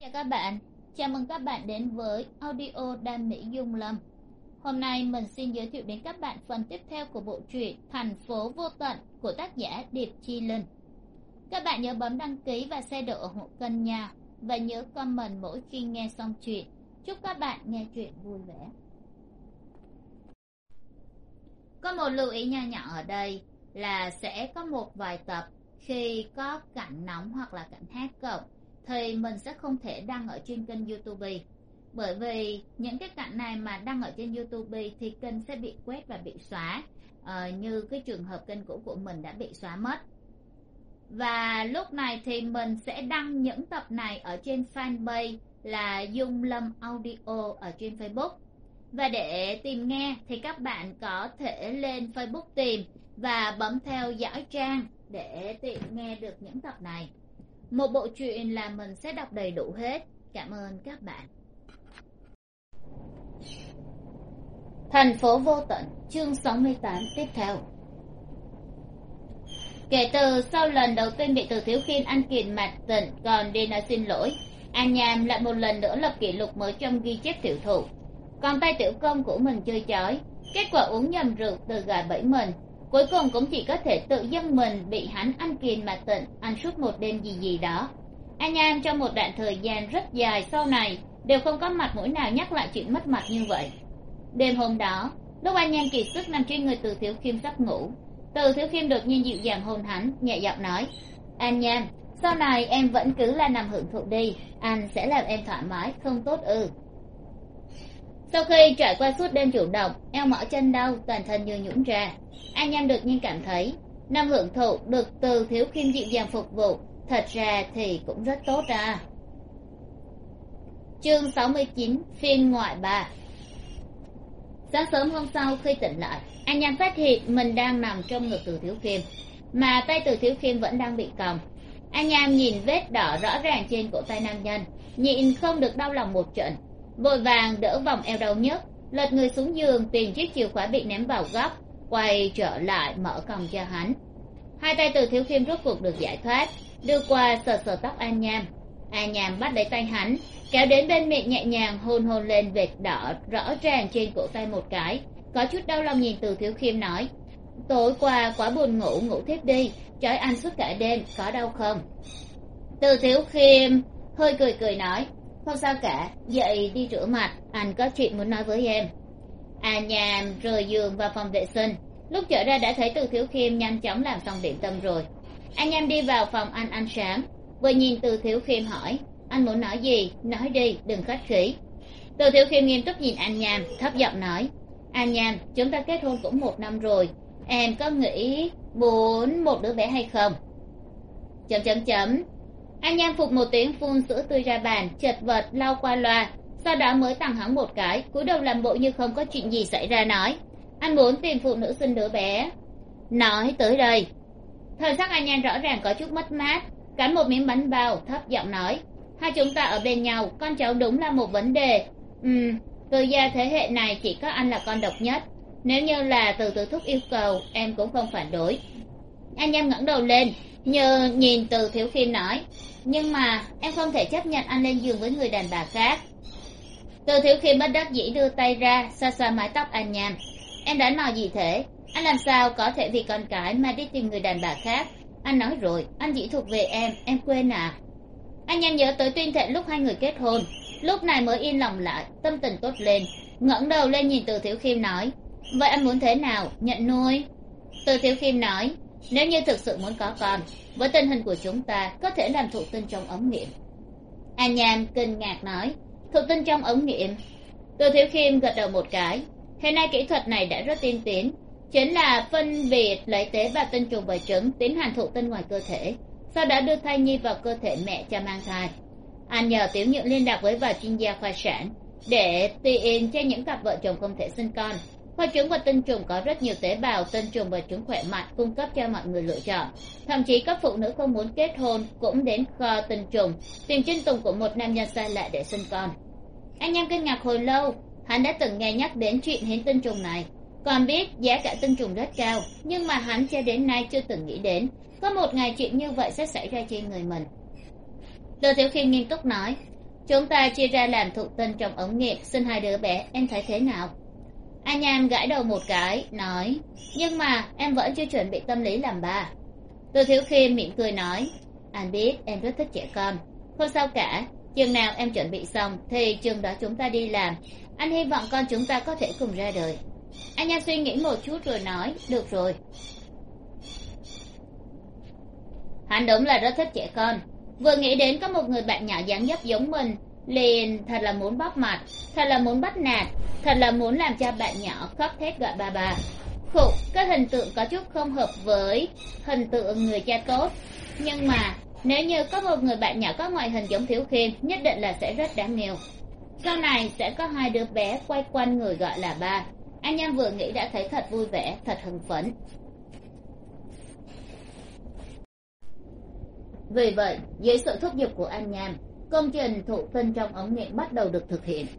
Chào các bạn, chào mừng các bạn đến với audio Đam Mỹ Dung Lâm. Hôm nay mình xin giới thiệu đến các bạn phần tiếp theo của bộ truyện Thành phố vô tận của tác giả Điệp Chi Linh. Các bạn nhớ bấm đăng ký và share độ ủng hộ kênh nha, và nhớ comment mỗi khi nghe xong chuyện. Chúc các bạn nghe chuyện vui vẻ. Có một lưu ý nho nhỏ ở đây là sẽ có một vài tập khi có cảnh nóng hoặc là cảnh hát cộng thì mình sẽ không thể đăng ở trên kênh YouTube, bởi vì những cái cảnh này mà đăng ở trên YouTube thì kênh sẽ bị quét và bị xóa, như cái trường hợp kênh cũ của mình đã bị xóa mất. Và lúc này thì mình sẽ đăng những tập này ở trên fanpage là Dung Lâm Audio ở trên Facebook. Và để tìm nghe thì các bạn có thể lên Facebook tìm và bấm theo dõi trang để tiện nghe được những tập này. Một bộ truyện là mình sẽ đọc đầy đủ hết. Cảm ơn các bạn. Thành phố vô tận, chương 68 tiếp theo. Kể từ sau lần đầu tiên bị Từ Thiếu Khiêm ăn kiền mạt tịnh còn đi nói xin lỗi, An Nham lại một lần nữa lập kỷ lục mới trong ghi chép tiểu thụ. Còn tay tiểu công của mình chơi chói, kết quả uống nhầm rượu từ gà bẫy mình, cuối cùng cũng chỉ có thể tự dưng mình bị hắn ăn kiền mạt tịnh, ăn suốt một đêm gì đó. An Nham trong một đoạn thời gian rất dài sau này đều không có mặt mũi nào nhắc lại chuyện mất mặt như vậy. Đêm hôm đó, lúc An Nham kiệt sức nằm trên người Từ Thiếu Khiêm sắp ngủ, Từ Thiếu Khiêm đột nhiên dịu dàng hôn hắn, nhẹ giọng nói: An Nham, sau này em vẫn cứ là nằm hưởng thụ đi, anh sẽ làm em thoải mái, không tốt ư? Sau khi trải qua suốt đêm chủ động, eo mỏi chân đau, toàn thân như nhũn ra, An Nham đột nhiên cảm thấy nằm hưởng thụ được Từ Thiếu Khiêm dịu dàng phục vụ, thật ra thì cũng rất tốt à. Chương 69, phiên ngoại 3. Sáng sớm hôm sau khi tỉnh lại, An Nham phát hiện mình đang nằm trong ngực Từ Thiếu Khiêm, mà tay Từ Thiếu Khiêm vẫn đang bị còng. An Nham nhìn vết đỏ rõ ràng trên cổ tay nam nhân, nhịn không được đau lòng một trận, vội vàng đỡ vòng eo đau nhức, lật người xuống giường tìm chiếc chìa khóa bị ném vào góc, quay trở lại mở còng cho hắn. Hai tay Từ Thiếu Khiêm rốt cuộc được giải thoát, đưa qua sờ sờ tóc An Nham. An Nham bắt lấy tay hắn, kéo đến bên miệng, nhẹ nhàng hôn hôn lên vệt đỏ rõ ràng trên cổ tay một cái, có chút đau lòng nhìn Từ Thiếu Khiêm nói: Tối qua quá buồn ngủ, ngủ thiếp đi, trói anh suốt cả đêm, có đau không? Từ Thiếu Khiêm hơi cười cười nói: Không sao cả, dậy đi rửa mặt, anh có chuyện muốn nói với em. An Nham rời giường vào phòng vệ sinh, lúc trở ra đã thấy Từ Thiếu Khiêm nhanh chóng làm xong điểm tâm rồi. An Nham đi vào phòng ăn sáng, vừa nhìn Từ Thiếu Khiêm hỏi: Anh muốn nói gì? Nói đi, đừng khách khí. Từ Thiếu Khiêm nghiêm túc nhìn An Nham, thấp giọng nói: An Nham, chúng ta kết hôn cũng 1 năm rồi, em có nghĩ muốn một đứa bé hay không? An Nham phục một tiếng, phun sữa tươi ra bàn, chật vật lau qua loa, sau đó mới tặng hắn một cái, cúi đầu làm bộ như không có chuyện gì xảy ra, nói: Anh muốn tìm phụ nữ sinh đứa bé. Nói tới đây, thời sắc An Nham rõ ràng có chút mất mát, cắn một miếng bánh bao, thấp giọng nói: Hai chúng ta ở bên nhau, con cháu đúng là một vấn đề. Từ gia thế hệ này chỉ có anh là con độc nhất, nếu như là Từ Từ thúc yêu cầu, em cũng không phản đối. An Nham ngẩng đầu lên, như nhìn Từ Thiếu Khiêm nói: Nhưng mà em không thể chấp nhận anh lên giường với người đàn bà khác. Từ Thiếu Khiêm bất đắc dĩ đưa tay ra xoa xoa mái tóc An Nham: Em đã nói gì thế? Anh làm sao có thể vì con cái mà đi tìm người đàn bà khác? Anh nói rồi, anh chỉ thuộc về em quên à? An Nham nhớ tới tuyên thệ lúc hai người kết hôn, lúc này mới yên lòng lại, tâm tình tốt lên, ngẩng đầu lên nhìn Từ Thiếu Khiêm nói: Vậy anh muốn thế nào, nhận nuôi? Từ Thiếu Khiêm nói: Nếu như thực sự muốn có con, với tình hình của chúng ta có thể làm thụ tinh trong ống nghiệm. An Nham kinh ngạc nói: Thụ tinh trong ống nghiệm? Từ Thiếu Khiêm gật đầu một cái. Hiện nay kỹ thuật này đã rất tiên tiến, chính là phân biệt lấy tế bào tinh trùng và trứng, tiến hành thụ tinh ngoài cơ thể, sau đó đưa thai nhi vào cơ thể mẹ cho mang thai. Anh nhờ Tiểu Nhượng liên lạc với vài chuyên gia khoa sản để tiện cho những cặp vợ chồng không thể sinh con. Khoa trứng và tinh trùng có rất nhiều tế bào tinh trùng và trứng khỏe mạnh cung cấp cho mọi người lựa chọn. Thậm chí các phụ nữ không muốn kết hôn cũng đến kho tinh trùng tìm trinh tùng của một nam nhân xa lạ để sinh con. Anh Nham kinh ngạc hồi lâu, hắn đã từng nghe nhắc đến chuyện hiến tinh trùng này, còn biết giá cả tinh trùng rất cao, nhưng mà hắn cho đến nay chưa từng nghĩ đến có một ngày chuyện như vậy sẽ xảy ra trên người mình. Từ Tiểu Khiêm nghiêm túc nói: chúng ta chia ra làm thụ tinh trong ống nghiệm sinh hai đứa bé, em thấy thế nào? An Nham gãi đầu một cái nói, nhưng mà em vẫn chưa chuẩn bị tâm lý làm ba. Từ Thiếu Khiêm mỉm cười nói, anh biết em rất thích trẻ con, không sao cả, chừng nào em chuẩn bị xong thì chừng đó chúng ta đi làm, anh hy vọng con chúng ta có thể cùng ra đời. An Nham suy nghĩ một chút rồi nói, được rồi. Hắn đúng là rất thích trẻ con, vừa nghĩ đến có một người bạn nhỏ dáng dấp giống mình liền thật là muốn bóp mặt, thật là muốn bắt nạt, thật là muốn làm cho bạn nhỏ khóc thét gọi ba ba. Khụ, cái hình tượng có chút không hợp với hình tượng người cha tốt, nhưng mà nếu như có một người bạn nhỏ có ngoại hình giống Thiếu Khiêm nhất định là sẽ rất đáng yêu. Sau này sẽ có hai đứa bé quay quanh người gọi là ba. An Nham vừa nghĩ đã thấy thật vui vẻ, thật hưng phấn. Vì vậy, dưới sự thúc giục của An Nham, công trình thụ tinh trong ống nghiệm bắt đầu được thực hiện.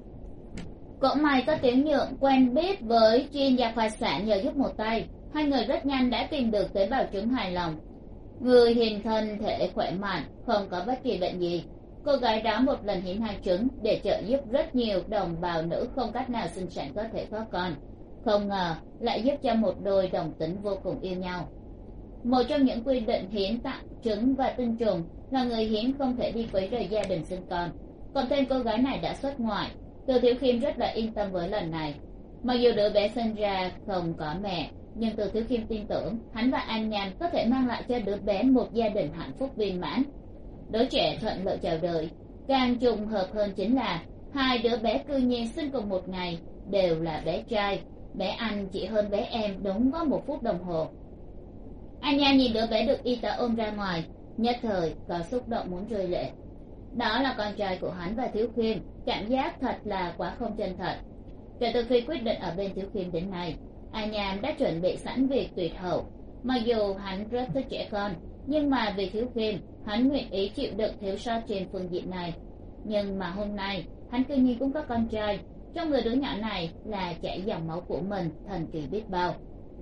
Cũng may có Tiểu Nhượng quen biết với chuyên gia khoa sản nhờ giúp một tay, hai người rất nhanh đã tìm được tế bào trứng hài lòng. Người hiền thân thể khỏe mạnh, không có bất kỳ bệnh gì. Cô gái đó một lần hiến hai trứng để trợ giúp rất nhiều đồng bào nữ không cách nào sinh sản có thể có con. Không ngờ lại giúp cho một đôi đồng tính vô cùng yêu nhau. Một trong những quy định hiến tặng trứng và tinh trùng là người hiến không thể đi quấy rầy gia đình sinh con. Còn tên cô gái này đã xuất ngoại. Từ Thiếu Khiêm rất là yên tâm với lần này. Mặc dù đứa bé sinh ra không có mẹ, nhưng Từ Thiếu Khiêm tin tưởng hắn và An Nham có thể mang lại cho đứa bé một gia đình hạnh phúc viên mãn. Đứa trẻ thuận lợi chào đời. Càng trùng hợp hơn chính là hai đứa bé cư nhiên sinh cùng một ngày, đều là bé trai. Bé anh chỉ hơn bé em đúng có 1 phút đồng hồ. An Nham nhìn đứa bé được y tá ôm ra ngoài, nhất thời có xúc động muốn rơi lệ. Đó là con trai của hắn và Thiếu Khiêm, cảm giác thật là quá không chân thật. Kể từ khi quyết định ở bên Thiếu Khiêm đến nay, An Nham đã chuẩn bị sẵn việc tuyệt hậu. Mặc dù hắn rất thích trẻ con, nhưng mà vì Thiếu Khiêm, hắn nguyện ý chịu đựng thiếu sót trên phương diện này. Nhưng mà hôm nay, hắn cư nhiên cũng có con trai, trong người đứa nhỏ này là chảy dòng máu của mình, thần kỳ biết bao.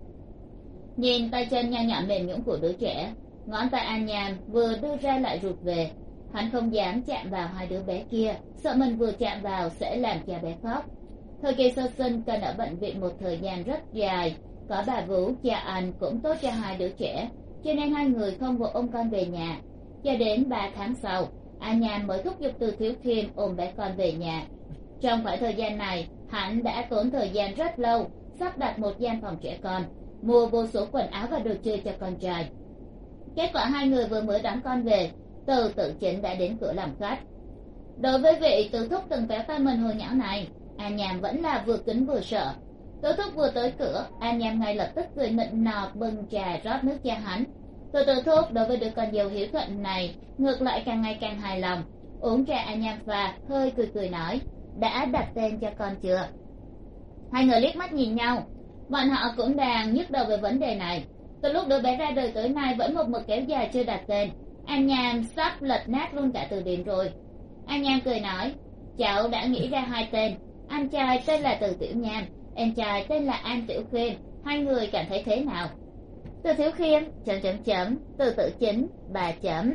Nhìn tay chân nho nhỏ mềm nhũn của đứa trẻ, ngón tay An Nham vừa đưa ra lại rụt về. Hắn không dám chạm vào hai đứa bé kia, sợ mình vừa chạm vào sẽ làm cho bé khóc. Thời kỳ sơ sinh cần ở bệnh viện một thời gian rất dài, có bà vú cha anh cũng tốt cho hai đứa trẻ, cho nên hai người không vội ôm con về nhà. Cho đến 3 tháng sau, An Nham mới thúc giục Từ Thiếu Khiêm ôm bé con về nhà. Trong khoảng thời gian này, hắn đã tốn thời gian rất lâu sắp đặt một gian phòng trẻ con, mua vô số quần áo và đồ chơi cho con trai. Kết quả hai người vừa mới đón con về, Từ Tự Chính đã đến cửa làm khách. Đối với vị Từ thúc từng kéo tay mình hồi nhỏ này, An Nham vẫn là vừa kính vừa sợ. Từ thúc vừa tới cửa, An Nham ngay lập tức cười nịnh nọt bưng trà rót nước cho hắn. Từ thúc đối với đứa con dâu hiếu thuận này ngược lại càng ngày càng hài lòng. Uống trà An Nham pha, hơi cười nói, đã đặt tên cho con chưa? Hai người liếc mắt nhìn nhau, bọn họ cũng đang nhức đầu về vấn đề này. Từ lúc đứa bé ra đời tới nay vẫn một mực kéo dài chưa đặt tên. An Nham sắp lật nát luôn cả từ điển rồi. An Nham cười nói, cháu đã nghĩ ra 2 tên. Anh trai tên là Từ Tiểu Nham, em trai tên là An Tiểu Khiêm. Hai người cảm thấy thế nào? Từ Thiếu Khiêm Từ Tự Chính 3 chấm.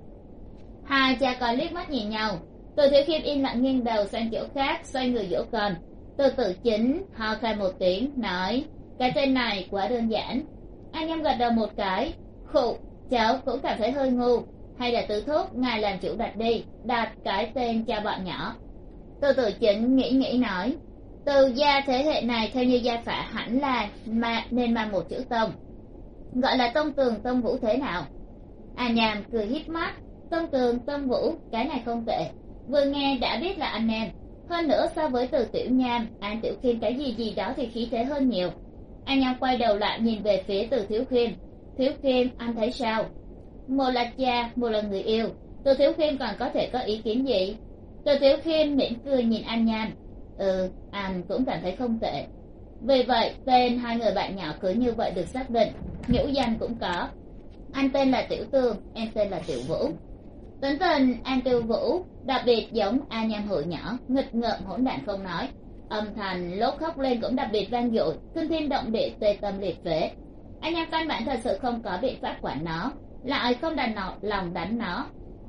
Hai cha con liếc mắt nhìn nhau. Từ Thiếu Khiêm im lặng nghiêng đầu sang chỗ khác, xoay người dỗ con. Từ Tự Chính ho khan một tiếng nói, cái tên này quá đơn giản. An Nham gật đầu một cái, khụ, cháu cũng cảm thấy hơi ngu. Hay là Từ thúc ngài làm chủ đặt đi, đặt cái tên cho bọn nhỏ. Từ Tự Chính nghĩ nói, Từ gia thế hệ này theo như gia phả hẳn là nên mang một chữ Tông, gọi là Tông Tường Tông Vũ thế nào? An Nham cười híp mắt, Tông Tường Tông Vũ, cái này không tệ, vừa nghe đã biết là anh em. Hơn nữa so với Từ Tiểu Nham, An Tiểu Khiêm cái gì đó thì khí thế hơn nhiều. An Nham quay đầu lại nhìn về phía Từ Thiếu Khiêm. Thiếu Khiêm, anh thấy sao? Một là cha, một là người yêu, Từ Thiếu Khiêm còn có thể có ý kiến gì? Từ Thiếu Khiêm mỉm cười nhìn An Nham. Anh cũng cảm thấy không tệ. Vì vậy tên hai người bạn nhỏ cứ như vậy được xác định, nhũ danh cũng có. Anh tên là Tiểu Tương, em tên là Tiểu Vũ. Tính tình An Tiểu Vũ đặc biệt giống An Nham hồi nhỏ, nghịch ngợm hỗn đản không nói, âm thanh lúc khóc lên cũng đặc biệt vang dội, kinh thiên động địa, tê tâm liệt phế. An Nham căn bản thật sự không có biện pháp quản nó, lại không đành lòng đánh nó.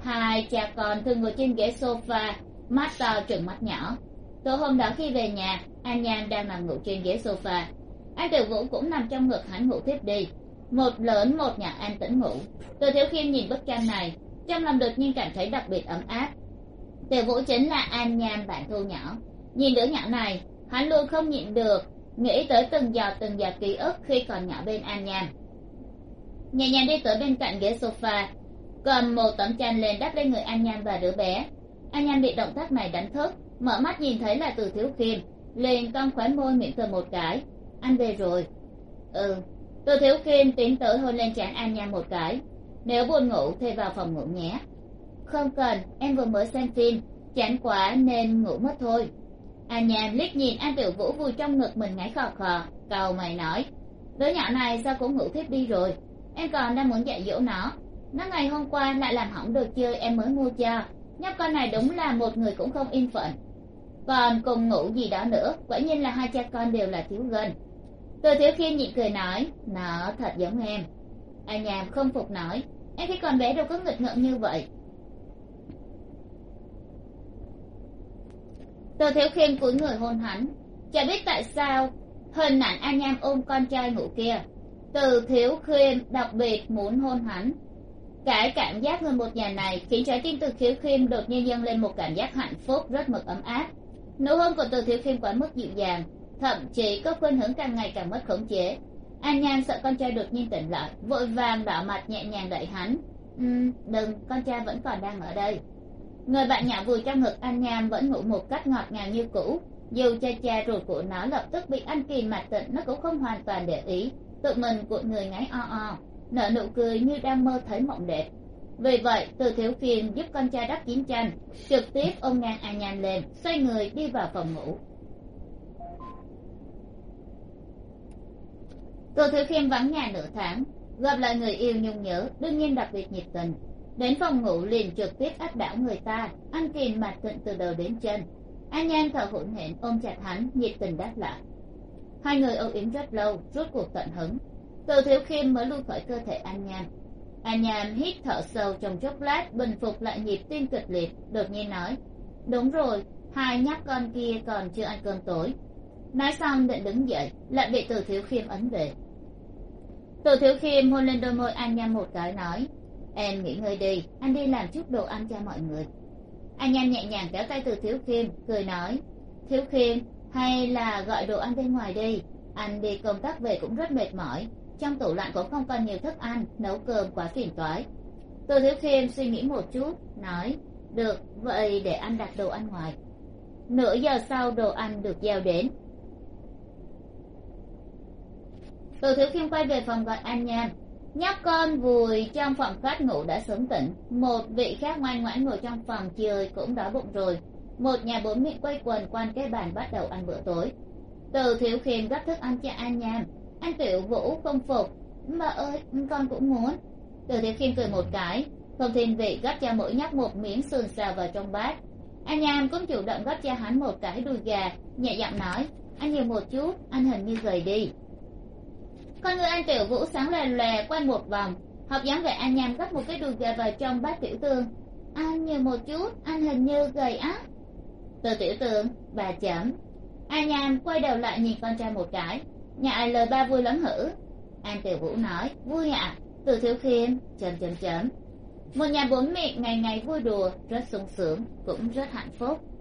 Hai cha con thường ngồi trên ghế sofa, mắt to trừng mắt nhỏ. Tối hôm đó khi về nhà, An Nhan đang nằm ngủ trên ghế sofa. An Tiểu Vũ cũng nằm trong ngực hắn ngủ tiếp đi. Một lớn một nhỏ an tĩnh ngủ. Từ Thiếu Khiêm nhìn bức tranh này, trong lòng đột nhiên cảm thấy đặc biệt ấm áp. Tiểu Vũ chính là An Nhan bạn thu nhỏ. Nhìn đứa nhỏ này, hắn luôn không nhịn được nghĩ tới từng giọt ký ức khi còn nhỏ bên An Nhan. Nhẹ nhàng đi tới bên cạnh ghế sofa, cầm một tấm tranh lên đắp lên người An Nhan và đứa bé. An Nhan bị động tác này đánh thức, mở mắt nhìn thấy là Từ Thiếu Khiêm, liền cong khóe môi mỉm cười một cái. Anh về rồi. Ừ. Từ Thiếu Khiêm tiến tới hôn lên trán An Nhan một cái. Nếu buồn ngủ thì vào phòng ngủ nhé. Không cần, em vừa mới xem phim, chán quá nên ngủ mất thôi. An Nhan liếc nhìn An Tiểu Vũ vùi trong ngực mình ngáy khò khò, cau mày nói. Đứa nhỏ này sao cũng ngủ thiếp đi rồi, em còn đang muốn dạy dỗ nó. Nó ngày hôm qua lại làm hỏng đồ chơi em mới mua cho. Nhóc con này đúng là một người cũng không yên phận. Còn cùng ngủ gì đó nữa, quả nhiên là hai cha con đều là thiếu gân. Từ Thiếu Khiêm nhịn cười nói, nó thật giống em. An Nhan không phục nói, em khi còn bé đâu có nghịch ngợm như vậy. Từ Thiếu Khiêm cúi người hôn hắn. Chả biết tại sao hình ảnh An Nhan ôm con trai ngủ kia, Từ Thiếu Khiêm đặc biệt muốn hôn hắn. Cái cảm giác người một nhà này khiến trái tim Từ Thiếu Khiêm đột nhiên dâng lên một cảm giác hạnh phúc rất mực ấm áp. Nụ hôn của Từ Thiếu Khiêm quá mức dịu dàng, thậm chí có khuynh hướng càng ngày càng mất khống chế. An Nhan sợ con trai đột nhiên tỉnh lại, vội vàng đỏ mặt nhẹ nhàng đẩy hắn. Đừng, con trai vẫn còn đang ở đây. Người bạn nhỏ vùi trong ngực An Nhan vẫn ngủ một cách ngọt ngào như cũ. Dù cha ruột của nó lập tức bị An Kỳ mạt tịnh, nó cũng không hoàn toàn để ý, tự mình cuộn người ngáy o o, nở nụ cười như đang mơ thấy mộng đẹp. Vì vậy Từ Thiếu Khiêm giúp con trai đắp chiến tranh, trực tiếp ôm ngang An Nhan lên, xoay người đi vào phòng ngủ. Từ Thiếu Khiêm vắng nhà nửa tháng, gặp lại người yêu nhung nhớ, đương nhiên đặc biệt nhiệt tình. Đến phòng ngủ liền trực tiếp áp đảo người ta, An Kỳ mạt tịnh từ đầu đến chân. An Nhan thở hổn hển ôm chặt hắn, nhiệt tình đáp lại. Hai người âu yếm rất lâu, rốt cuộc tận hứng. Từ Thiếu Khiêm mới lui khỏi cơ thể An Nhan. An Nhan hít thở sâu trong chốc lát, bình phục lại nhịp tim kịch liệt, đột nhiên nói, đúng rồi, hai nhóc con kia còn chưa ăn cơm tối. Nói xong định đứng dậy, lại bị Từ Thiếu Khiêm ấn về. Từ Thiếu Khiêm hôn lên đôi môi An Nhan một cái, nói, em nghỉ ngơi đi, anh đi làm chút đồ ăn cho mọi người. An Nhan nhẹ nhàng kéo tay Từ Thiếu Khiêm, cười nói, Thiếu Khiêm, hay là gọi đồ ăn bên ngoài đi, anh đi công tác về cũng rất mệt mỏi, trong tủ lạnh cũng không còn nhiều thức ăn, nấu cơm quá phiền toái. Từ Thiếu Khiêm suy nghĩ một chút, nói, được, vậy để anh đặt đồ ăn ngoài. Nửa giờ sau đồ ăn được giao đến. Từ Thiếu Khiêm quay về phòng gọi An Nhan. Nhóc con vùi trong phòng khách ngủ đã sớm tỉnh, một vị khác ngoan ngoãn ngồi trong phòng chơi cũng đói bụng rồi. Một nhà bốn miệng quây quần quanh cái bàn bắt đầu ăn bữa tối. Từ Thiếu Khiêm gấp thức ăn cho An Nhan. An Tiểu Vũ không phục, bà ơi con cũng muốn. Từ Thiếu Khiêm cười một cái, không thiên vị gấp cho mỗi nhóc một miếng sườn xào vào trong bát. An Nhan cũng chủ động gấp cho hắn một cái đùi gà, nhẹ giọng nói, ăn nhiều một chút, anh hình như gầy đi. Con người An Tiểu Vũ sáng lè lè quanh một vòng, học dáng vẻ An Nhan gấp một cái đùi gà vào trong bát Tiểu Tường. Ăn nhiều một chút, anh hình như gầy á. Từ Tiểu Tường, bà chấm. An Nhan quay đầu lại nhìn con trai một cái, nhà lời ba vui lắm hử? An Tiểu Vũ nói, vui ạ. Từ Thiếu Khiêm, chấm. Một nhà bốn miệng ngày ngày vui đùa, rất sung sướng, cũng rất hạnh phúc.